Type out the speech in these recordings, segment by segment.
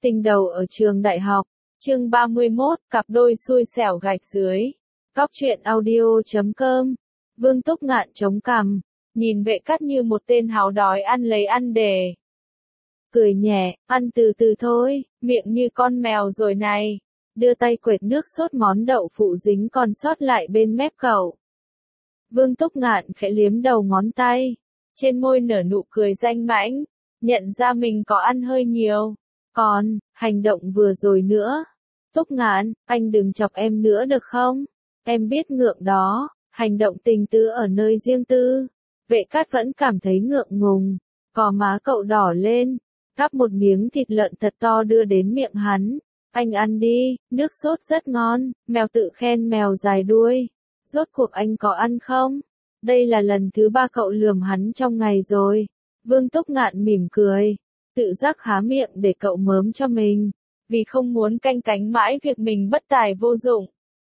Tình đầu ở trường đại học, chương 31, cặp đôi xui xẻo gạch dưới. Góc truyện audio.com. Vương Túc Ngạn chống cằm, nhìn Vệ Cát như một tên háo đói ăn lấy ăn để. Cười nhẹ, ăn từ từ thôi, miệng như con mèo rồi này. Đưa tay quệt nước sốt món đậu phụ dính còn sót lại bên mép cậu. Vương Túc Ngạn khẽ liếm đầu ngón tay, trên môi nở nụ cười danh mãnh, nhận ra mình có ăn hơi nhiều. Còn, hành động vừa rồi nữa. Túc Ngạn, anh đừng chọc em nữa được không? Em biết ngượng đó, hành động tình tứ ở nơi riêng tư. Vệ Cát vẫn cảm thấy ngượng ngùng, cò má cậu đỏ lên, gắp một miếng thịt lợn thật to đưa đến miệng hắn. Anh ăn đi, nước sốt rất ngon, mèo tự khen mèo dài đuôi. Rốt cuộc anh có ăn không? Đây là lần thứ 3 cậu lườm hắn trong ngày rồi. Vương Túc Ngạn mỉm cười, tự giác há miệng để cậu mớm cho mình, vì không muốn canh cánh mãi việc mình bất tài vô dụng.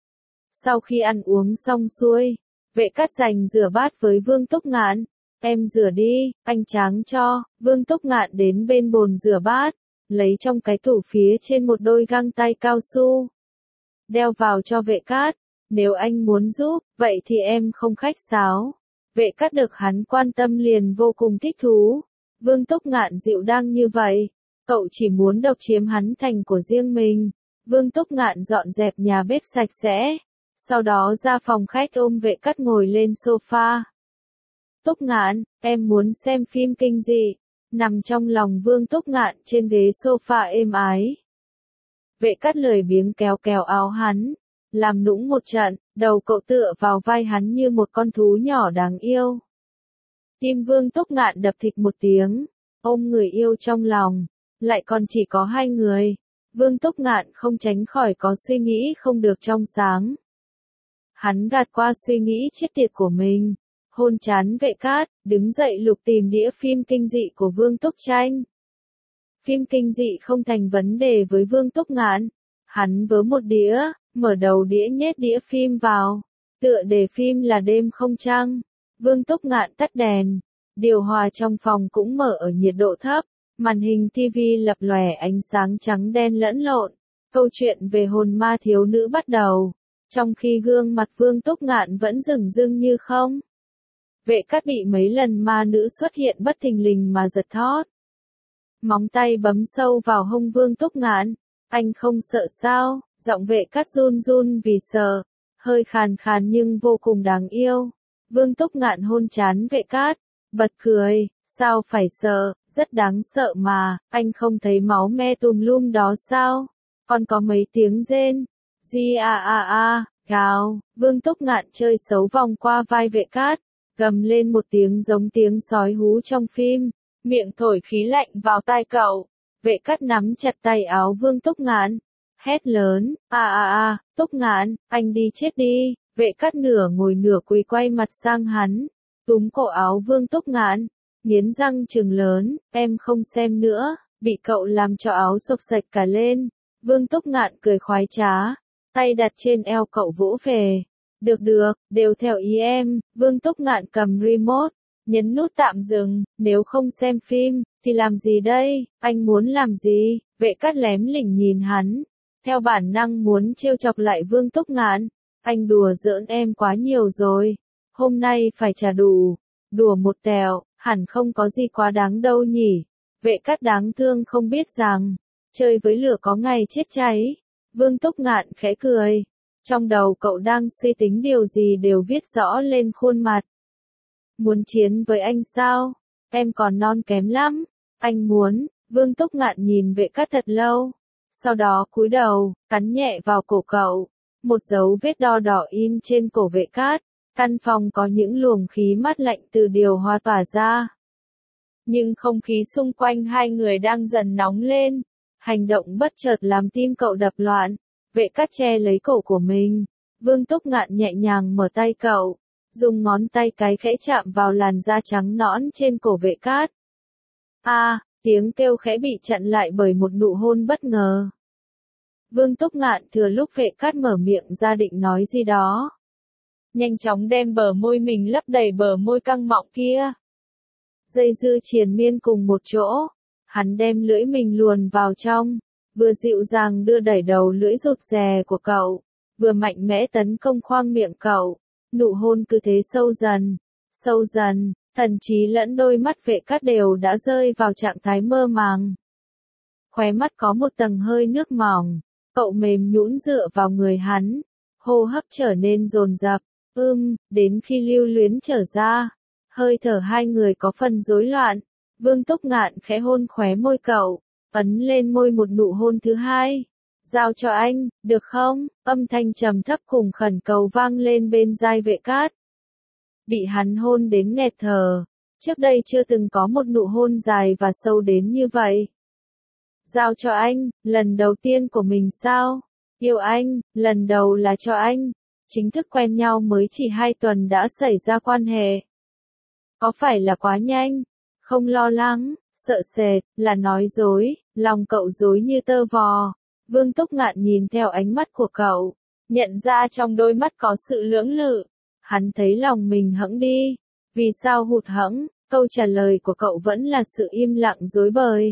Sau khi ăn uống xong xuôi, Vệ Cát dành rửa bát với Vương Túc Ngạn. Em rửa đi, anh tráng cho. Vương Túc Ngạn đến bên bồn rửa bát, lấy trong cái tủ phía trên một đôi găng tay cao su. Đeo vào cho Vệ Cát. Nếu anh muốn giúp, vậy thì em không khách sáo. Vệ Cát được hắn quan tâm liền vô cùng thích thú. Vương Túc Ngạn dịu dàng như vậy, cậu chỉ muốn độc chiếm hắn thành của riêng mình. Vương Túc Ngạn dọn dẹp nhà bếp sạch sẽ, sau đó ra phòng khách ôm Vệ Cát ngồi lên sofa. Túc Ngạn, em muốn xem phim kinh dị. Nằm trong lòng Vương Túc Ngạn trên ghế sofa êm ái. Vệ Cát lười biếng kéo kéo áo hắn, làm nũng một trận, đầu cậu tựa vào vai hắn như một con thú nhỏ đáng yêu. Tim Vương Túc Ngạn đập thịch một tiếng, ôm người yêu trong lòng, lại còn chỉ có hai người. Vương Túc Ngạn không tránh khỏi có suy nghĩ không được trong sáng. Hắn gạt qua suy nghĩ chết tiệt của mình, hôn trán Vệ Cát, đứng dậy lục tìm đĩa phim kinh dị của Vương Túc Tranh. Phim kinh dị không thành vấn đề với Vương Túc Ngạn. Hắn vớ một đĩa, mở đầu đĩa nhét đĩa phim vào. Tựa đề phim là Đêm Không Trăng. Vương Túc Ngạn tắt đèn. Điều hòa trong phòng cũng mở ở nhiệt độ thấp. Màn hình TV lập lòe ánh sáng trắng đen lẫn lộn. Câu chuyện về hồn ma thiếu nữ bắt đầu. Trong khi gương mặt Vương Túc Ngạn vẫn rừng rưng như không. Vệ Cát bị mấy lần ma nữ xuất hiện bất thình lình mà giật thót. Móng tay bấm sâu vào hông Vương Túc Ngạn. Anh không sợ sao? Giọng Vệ Cát run run vì sợ, hơi khàn khàn nhưng vô cùng đáng yêu. Vương Túc Ngạn hôn trán Vệ Cát, bật cười, sao phải sợ, rất đáng sợ mà, anh không thấy máu me tùm lum đó sao? Còn có mấy tiếng rên, gào. Vương Túc Ngạn chơi xấu vòng qua vai Vệ Cát, gầm lên một tiếng giống tiếng sói hú trong phim, miệng thổi khí lạnh vào tai cậu. Vệ Cát nắm chặt tay áo Vương Túc Ngạn, hét lớn, Túc Ngạn, anh đi chết đi. Vệ Cát nửa ngồi nửa quỳ quay mặt sang hắn, túm cổ áo Vương Túc Ngạn, nghiến răng trừng lớn, em không xem nữa, bị cậu làm cho áo xộc sạch cả lên. Vương Túc Ngạn cười khoái trá, tay đặt trên eo cậu vỗ về. Được, đều theo ý em. Vương Túc Ngạn cầm remote, nhấn nút tạm dừng, nếu không xem phim, thì làm gì đây, anh muốn làm gì? Vệ Cát lém lỉnh nhìn hắn, theo bản năng muốn trêu chọc lại Vương Túc Ngạn. Anh đùa giỡn em quá nhiều rồi, hôm nay phải trả đủ, đùa một tẹo, hẳn không có gì quá đáng đâu nhỉ. Vệ Cát đáng thương không biết rằng, chơi với lửa có ngày chết cháy. Vương Túc Ngạn khẽ cười, trong đầu cậu đang suy tính điều gì đều viết rõ lên khuôn mặt. Muốn chiến với anh sao? Em còn non kém lắm. Anh muốn. Vương Túc Ngạn nhìn Vệ Cát thật lâu, sau đó cúi đầu, cắn nhẹ vào cổ cậu. Một dấu vết đo đỏ in trên cổ Vệ Cát. Căn phòng có những luồng khí mát lạnh từ điều hòa tỏa ra. Nhưng không khí xung quanh hai người đang dần nóng lên. Hành động bất chợt làm tim cậu đập loạn. Vệ Cát che lấy cổ của mình. Vương Túc Ngạn nhẹ nhàng mở tay cậu, dùng ngón tay cái khẽ chạm vào làn da trắng nõn trên cổ Vệ Cát. Tiếng kêu khẽ bị chặn lại bởi một nụ hôn bất ngờ. Vương Túc Ngạn thừa lúc Vệ Cát mở miệng ra định nói gì đó, nhanh chóng đem bờ môi mình lấp đầy bờ môi căng mọng kia. Dây dưa triền miên cùng một chỗ, hắn đem lưỡi mình luồn vào trong, vừa dịu dàng đưa đẩy đầu lưỡi rụt rè của cậu, vừa mạnh mẽ tấn công khoang miệng cậu. Nụ hôn cứ thế sâu dần, thần trí lẫn đôi mắt Vệ Cát đều đã rơi vào trạng thái mơ màng. Khóe mắt có một tầng hơi nước mỏng, cậu mềm nhũn dựa vào người hắn, hô hấp trở nên dồn dập, đến khi lưu luyến trở ra, hơi thở hai người có phần rối loạn. Vương Túc Ngạn khẽ hôn khóe môi cậu, ấn lên môi một nụ hôn thứ hai. Giao cho anh, được không? Âm thanh trầm thấp cùng khẩn cầu vang lên bên tai Vệ Cát. Bị hắn hôn đến nghẹt thở, trước đây chưa từng có một nụ hôn dài và sâu đến như vậy. Giao cho anh, lần đầu tiên của mình sao? Yêu anh, lần đầu là cho anh. Chính thức quen nhau mới chỉ 2 tuần đã xảy ra quan hệ. Có phải là quá nhanh? Không lo lắng, sợ sệt, là nói dối, lòng cậu dối như tơ vò. Vương Túc Ngạn nhìn theo ánh mắt của cậu, nhận ra trong đôi mắt có sự lưỡng lự. Hắn thấy lòng mình hẫng đi. Vì sao hụt hẫng? Câu trả lời của cậu vẫn là sự im lặng rối bời.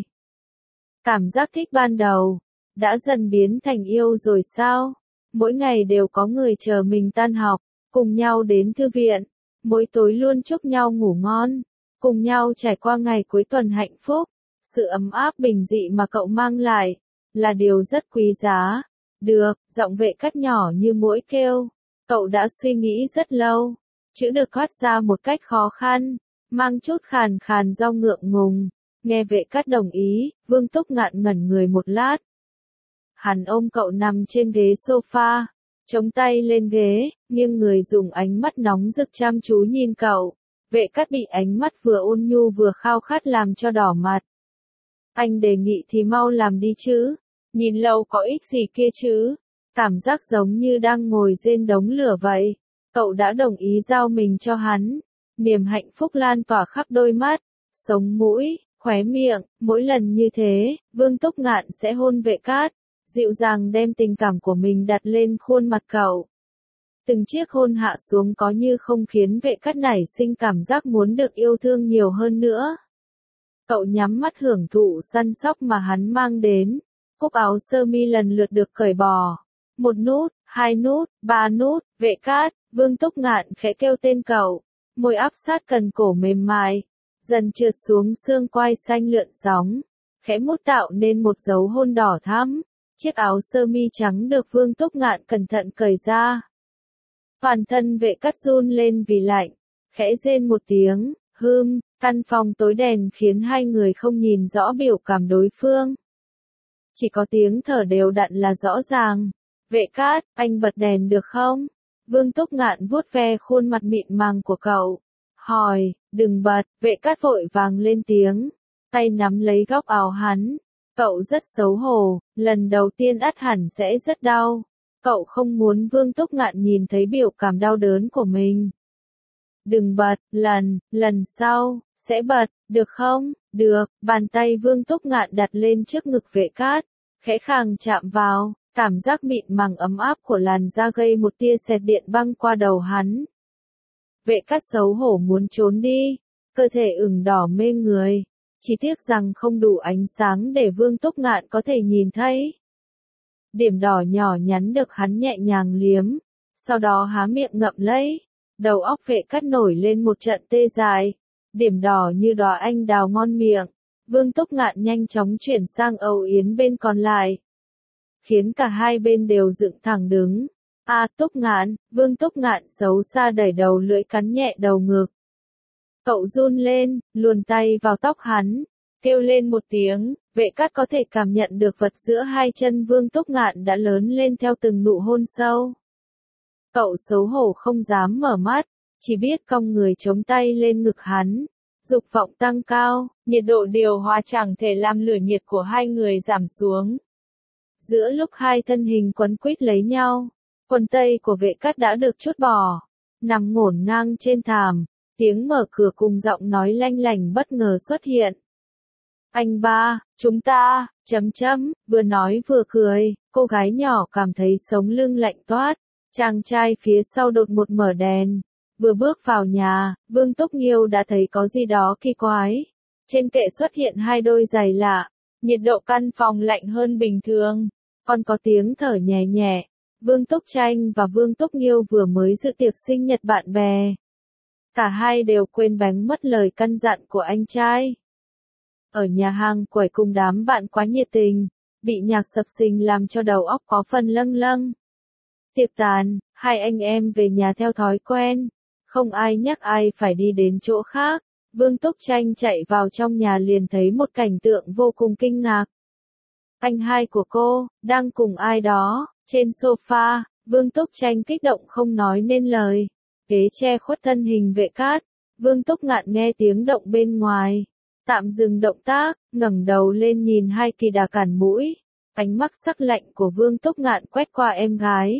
Cảm giác thích ban đầu đã dần biến thành yêu rồi sao? Mỗi ngày đều có người chờ mình tan học, cùng nhau đến thư viện, mỗi tối luôn chúc nhau ngủ ngon, cùng nhau trải qua ngày cuối tuần hạnh phúc. Sự ấm áp bình dị mà cậu mang lại là điều rất quý giá. Được, giọng Vệ Cát nhỏ như muỗi kêu. Cậu đã suy nghĩ rất lâu. Chữ được thoát ra một cách khó khăn, mang chút khàn khàn do ngượng ngùng. Nghe Vệ Cát đồng ý, Vương Túc Ngạn ngẩn người một lát. Hắn ôm cậu nằm trên ghế sofa, chống tay lên ghế, nghiêng người dùng ánh mắt nóng rực chăm chú nhìn cậu. Vệ Cát bị ánh mắt vừa ôn nhu vừa khao khát làm cho đỏ mặt. Anh đề nghị thì mau làm đi chứ, nhìn lâu có ích gì kia chứ. Cảm giác giống như đang ngồi trên đống lửa vậy. Cậu đã đồng ý giao mình cho hắn. Niềm hạnh phúc lan tỏa khắp đôi mắt, sống mũi, khóe miệng. Mỗi lần như thế, Vương Túc Ngạn sẽ hôn Vệ Cát, dịu dàng đem tình cảm của mình đặt lên khuôn mặt cậu. Từng chiếc hôn hạ xuống có như không khiến Vệ Cát nảy sinh cảm giác muốn được yêu thương nhiều hơn nữa. Cậu nhắm mắt hưởng thụ săn sóc mà hắn mang đến. Cúc áo sơ mi lần lượt được cởi bỏ. 1 nút, 2 nút, 3 nút. Vệ Cát, Vương Túc Ngạn khẽ kêu tên cậu. Môi áp sát cần cổ mềm mại, dần trượt xuống xương quai xanh lượn sóng, khẽ mút tạo nên một dấu hôn đỏ thắm. Chiếc áo sơ mi trắng được Vương Túc Ngạn cẩn thận cởi ra. Toàn thân Vệ Cát run lên vì lạnh, khẽ rên một tiếng. Căn phòng tối đèn khiến hai người không nhìn rõ biểu cảm đối phương. Chỉ có tiếng thở đều đặn là rõ ràng. Vệ Cát, anh bật đèn được không? Vương Túc Ngạn vuốt ve khuôn mặt mịn màng của cậu. Hỏi, đừng bật. Vệ Cát vội vàng lên tiếng, tay nắm lấy góc áo hắn. Cậu rất xấu hổ, lần đầu tiên ắt hẳn sẽ rất đau. Cậu không muốn Vương Túc Ngạn nhìn thấy biểu cảm đau đớn của mình. Đừng bật, lần sau, sẽ bật, được không? Được. Bàn tay Vương Túc Ngạn đặt lên trước ngực Vệ Cát, khẽ khàng chạm vào, cảm giác mịn màng ấm áp của làn da gây một tia sét điện băng qua đầu hắn. Vệ Cát xấu hổ muốn trốn đi, cơ thể ửng đỏ mê người, chỉ tiếc rằng không đủ ánh sáng để Vương Túc Ngạn có thể nhìn thấy. Điểm đỏ nhỏ nhắn được hắn nhẹ nhàng liếm, sau đó há miệng ngậm lấy. Đầu óc Vệ Cát nổi lên một trận tê dại, điểm đỏ như đóa anh đào ngon miệng. Vương Túc Ngạn nhanh chóng chuyển sang Âu Yến bên còn lại, khiến cả hai bên đều dựng thẳng đứng. Túc Ngạn, Vương Túc Ngạn xấu xa đẩy đầu lưỡi cắn nhẹ đầu ngực. Cậu run lên, luồn tay vào tóc hắn, kêu lên một tiếng. Vệ Cát có thể cảm nhận được vật giữa hai chân Vương Túc Ngạn đã lớn lên theo từng nụ hôn sâu. Cậu xấu hổ không dám mở mắt, chỉ biết cong người chống tay lên ngực hắn. Dục vọng tăng cao, nhiệt độ điều hòa chẳng thể làm lửa nhiệt của hai người giảm xuống. Giữa lúc hai thân hình quấn quýt lấy nhau, quần tây của Vệ Cát đã được trút bỏ, nằm ngổn ngang trên thảm, tiếng mở cửa cùng giọng nói lanh lảnh bất ngờ xuất hiện. Anh ba, chúng ta, vừa nói vừa cười, cô gái nhỏ cảm thấy sống lưng lạnh toát. Chàng trai phía sau đột ngột mở đèn. Vừa bước vào nhà, Vương Túc Nghiêu đã thấy có gì đó kỳ quái. Trên kệ xuất hiện hai đôi giày lạ, Nhiệt độ căn phòng lạnh hơn bình thường, còn có tiếng thở nhẹ nhẹ. Vương Túc Tranh và Vương Túc Nghiêu vừa mới dự tiệc sinh nhật bạn bè. Cả hai đều quên bánh mất lời căn dặn của anh trai. Ở nhà hàng quẩy cùng đám bạn quá nhiệt tình, bị nhạc sập sình làm cho đầu óc có phần lâng lâng. Tiệc tàn, hai anh em về nhà theo thói quen, không ai nhắc ai phải đi đến chỗ khác. Vương Túc Tranh chạy vào trong nhà liền thấy một cảnh tượng vô cùng kinh ngạc. Anh hai của cô, đang cùng ai đó, trên sofa. Vương Túc Tranh kích động không nói nên lời. Ghế che khuất thân hình Vệ Cát. Vương Túc Ngạn nghe tiếng động bên ngoài, tạm dừng động tác, ngẩng đầu lên nhìn hai kỳ đà cản mũi. Ánh mắt sắc lạnh của Vương Túc Ngạn quét qua em gái.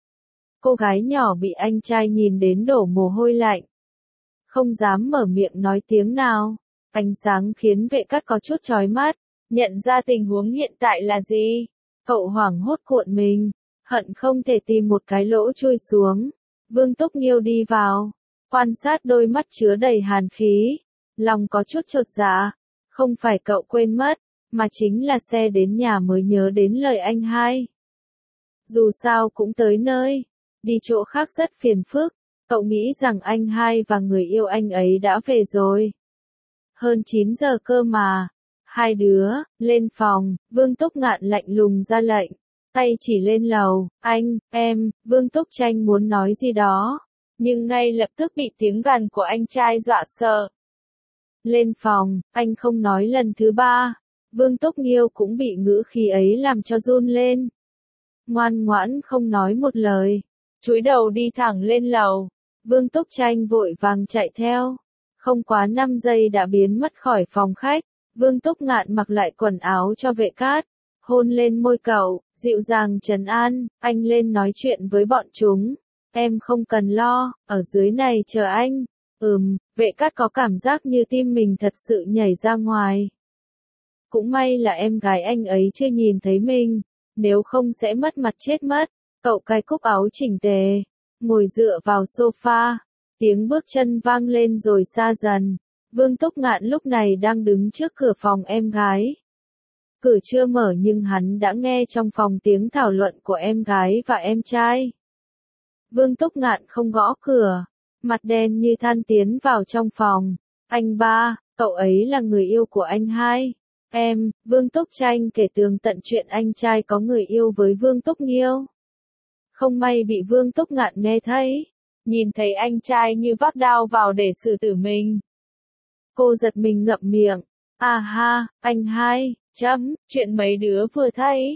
Cô gái nhỏ bị anh trai nhìn đến đổ mồ hôi lạnh, không dám mở miệng nói tiếng nào. Ánh sáng khiến Vệ Cát có chút chói mắt, nhận ra tình huống hiện tại là gì. Cậu hoảng hốt cuộn mình, hận không thể tìm một cái lỗ chui xuống. Vương Túc Nghiêu đi vào, quan sát đôi mắt chứa đầy hàn khí, lòng có chút chột dạ. Không phải cậu quên mất, mà chính là xe đến nhà mới nhớ đến lời anh hai. Dù sao cũng tới nơi, đi chỗ khác rất phiền phức. Cậu nghĩ rằng anh hai và người yêu anh ấy đã về rồi. Hơn 9 giờ cơ mà. Hai đứa, lên phòng. Vương Túc Ngạn lạnh lùng ra lệnh, tay chỉ lên lầu. Anh, em. Vương Túc Tranh muốn nói gì đó, nhưng ngay lập tức bị tiếng gằn của anh trai dọa sợ. Lên phòng, anh không nói lần thứ ba. Vương Túc Nghiêu cũng bị ngữ khí ấy làm cho run lên. Ngoan ngoãn không nói một lời, cúi đầu đi thẳng lên lầu. Vương Túc Tranh vội vàng chạy theo. Không quá 5 giây đã biến mất khỏi phòng khách. Vương Túc Ngạn mặc lại quần áo cho Vệ Cát, hôn lên môi cậu, dịu dàng trấn an. Anh lên nói chuyện với bọn chúng. Em không cần lo, ở dưới này chờ anh. Vệ Cát có cảm giác như tim mình thật sự nhảy ra ngoài. Cũng may là em gái anh ấy chưa nhìn thấy mình, nếu không sẽ mất mặt chết mất. Cậu cài cúc áo chỉnh tề, ngồi dựa vào sofa, tiếng bước chân vang lên rồi xa dần. Vương Túc Ngạn lúc này đang đứng trước cửa phòng em gái. Cửa chưa mở nhưng hắn đã nghe trong phòng tiếng thảo luận của em gái và em trai. Vương Túc Ngạn không gõ cửa, mặt đen như than tiến vào trong phòng. Anh ba, cậu ấy là người yêu của anh hai. Em, Vương Túc Tranh kể tường tận chuyện anh trai có người yêu với Vương Túc Nghiêu. Không may bị Vương Túc Ngạn nghe thấy, nhìn thấy anh trai như vác đao vào để xử tử mình. Cô giật mình ngậm miệng. À ha, anh hai, chuyện mấy đứa vừa thấy.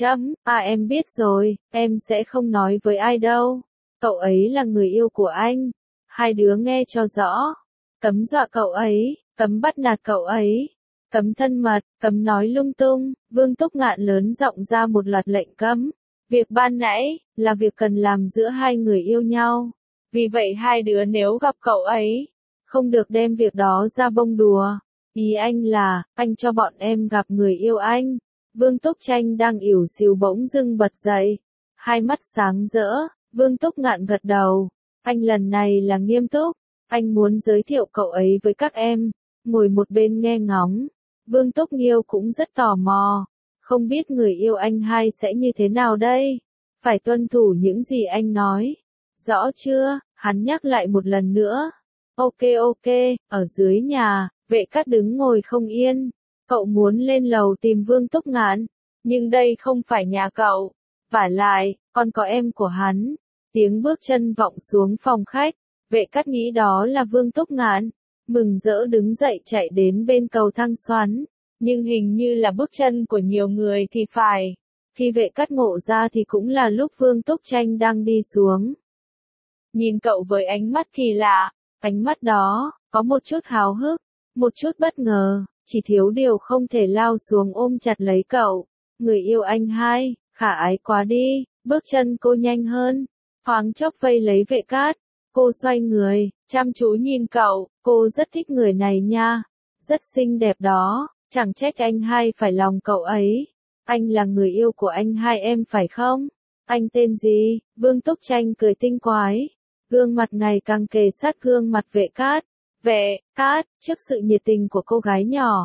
Em biết rồi, em sẽ không nói với ai đâu. Cậu ấy là người yêu của anh. Hai đứa nghe cho rõ. Cấm dọa cậu ấy, cấm bắt nạt cậu ấy, cấm thân mật, cấm nói lung tung. Vương Túc Ngạn lớn giọng ra một loạt lệnh cấm. Việc ban nãy, là việc cần làm giữa hai người yêu nhau. Vì vậy hai đứa nếu gặp cậu ấy, không được đem việc đó ra bông đùa. Ý anh là, anh cho bọn em gặp người yêu anh. Vương Túc Tranh đang ỉu xìu bỗng dưng bật dậy. Hai mắt sáng rỡ, Vương Túc Ngạn gật đầu. Anh lần này là nghiêm túc. Anh muốn giới thiệu cậu ấy với các em. Ngồi một bên nghe ngóng. Vương Túc Nghiêu cũng rất tò mò. Không biết người yêu anh hai sẽ như thế nào đây? Phải tuân thủ những gì anh nói. Rõ chưa? Hắn nhắc lại một lần nữa. Ok, ở dưới nhà, Vệ Cát đứng ngồi không yên. Cậu muốn lên lầu tìm Vương Túc Ngạn, nhưng đây không phải nhà cậu. Vả lại, còn có em của hắn. Tiếng bước chân vọng xuống phòng khách. Vệ Cát nghĩ đó là Vương Túc Ngạn, mừng rỡ đứng dậy chạy đến bên cầu thang xoắn. Nhưng hình như là bước chân của nhiều người thì phải. Khi Vệ Cát ngộ ra thì cũng là lúc Vương Túc Tranh đang đi xuống. Nhìn cậu với ánh mắt kỳ lạ, ánh mắt đó, có một chút háo hức, một chút bất ngờ, chỉ thiếu điều không thể lao xuống ôm chặt lấy cậu. Người yêu anh hai, khả ái quá đi. Bước chân cô nhanh hơn, thoáng chốc vây lấy Vệ Cát. Cô xoay người, chăm chú nhìn cậu. Cô rất thích người này nha, rất xinh đẹp đó. Chẳng trách anh hai phải lòng cậu ấy. Anh là người yêu của anh hai em phải không? Anh tên gì? Vương Túc Tranh cười tinh quái. Gương mặt ngày càng kề sát gương mặt Vệ Cát. Vệ Cát, trước sự nhiệt tình của cô gái nhỏ,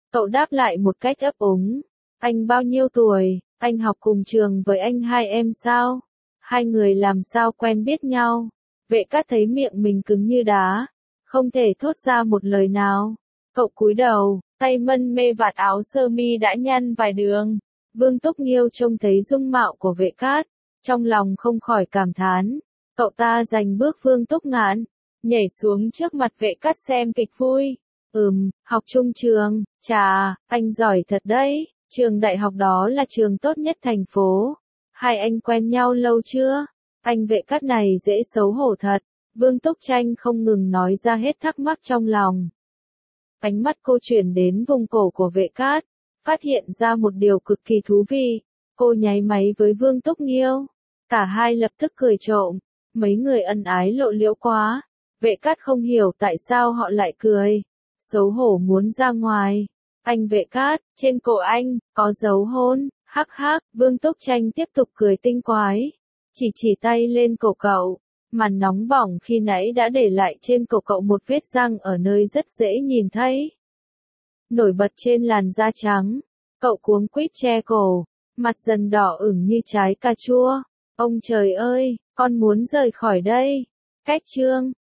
Cậu đáp lại một cách ấp úng. Anh bao nhiêu tuổi, anh học cùng trường với anh hai em sao? Hai người làm sao quen biết nhau? Vệ Cát thấy miệng mình cứng như đá, không thể thốt ra một lời nào. Cậu cúi đầu, tay mân mê vạt áo sơ mi đã nhăn vài đường. Vương Túc Nghiêu trông thấy dung mạo của Vệ Cát, trong lòng không khỏi cảm thán. Cậu ta giành bước Vương Túc Ngạn, nhảy xuống trước mặt Vệ Cát xem kịch vui. Học chung trường, chà, anh giỏi thật đấy, trường đại học đó là trường tốt nhất thành phố. Hai anh quen nhau lâu chưa? Anh Vệ Cát này dễ xấu hổ thật. Vương Túc Tranh không ngừng nói ra hết thắc mắc trong lòng. Ánh mắt cô chuyển đến vùng cổ của Vệ Cát, phát hiện ra một điều cực kỳ thú vị. Cô nháy máy với Vương Túc Nghiêu. Cả hai lập tức cười trộm. Mấy người ân ái lộ liễu quá. Vệ Cát không hiểu tại sao họ lại cười. Xấu hổ muốn ra ngoài. Anh Vệ Cát, trên cổ anh, có dấu hôn. Hắc hắc, Vương Túc Tranh tiếp tục cười tinh quái. Chỉ tay lên cổ cậu. Màn nóng bỏng khi nãy đã để lại trên cổ cậu một vết răng ở nơi rất dễ nhìn thấy. Nổi bật trên làn da trắng. Cậu cuống quýt che cổ. Mặt dần đỏ ửng như trái cà chua. Ông trời ơi, con muốn rời khỏi đây. Cách chương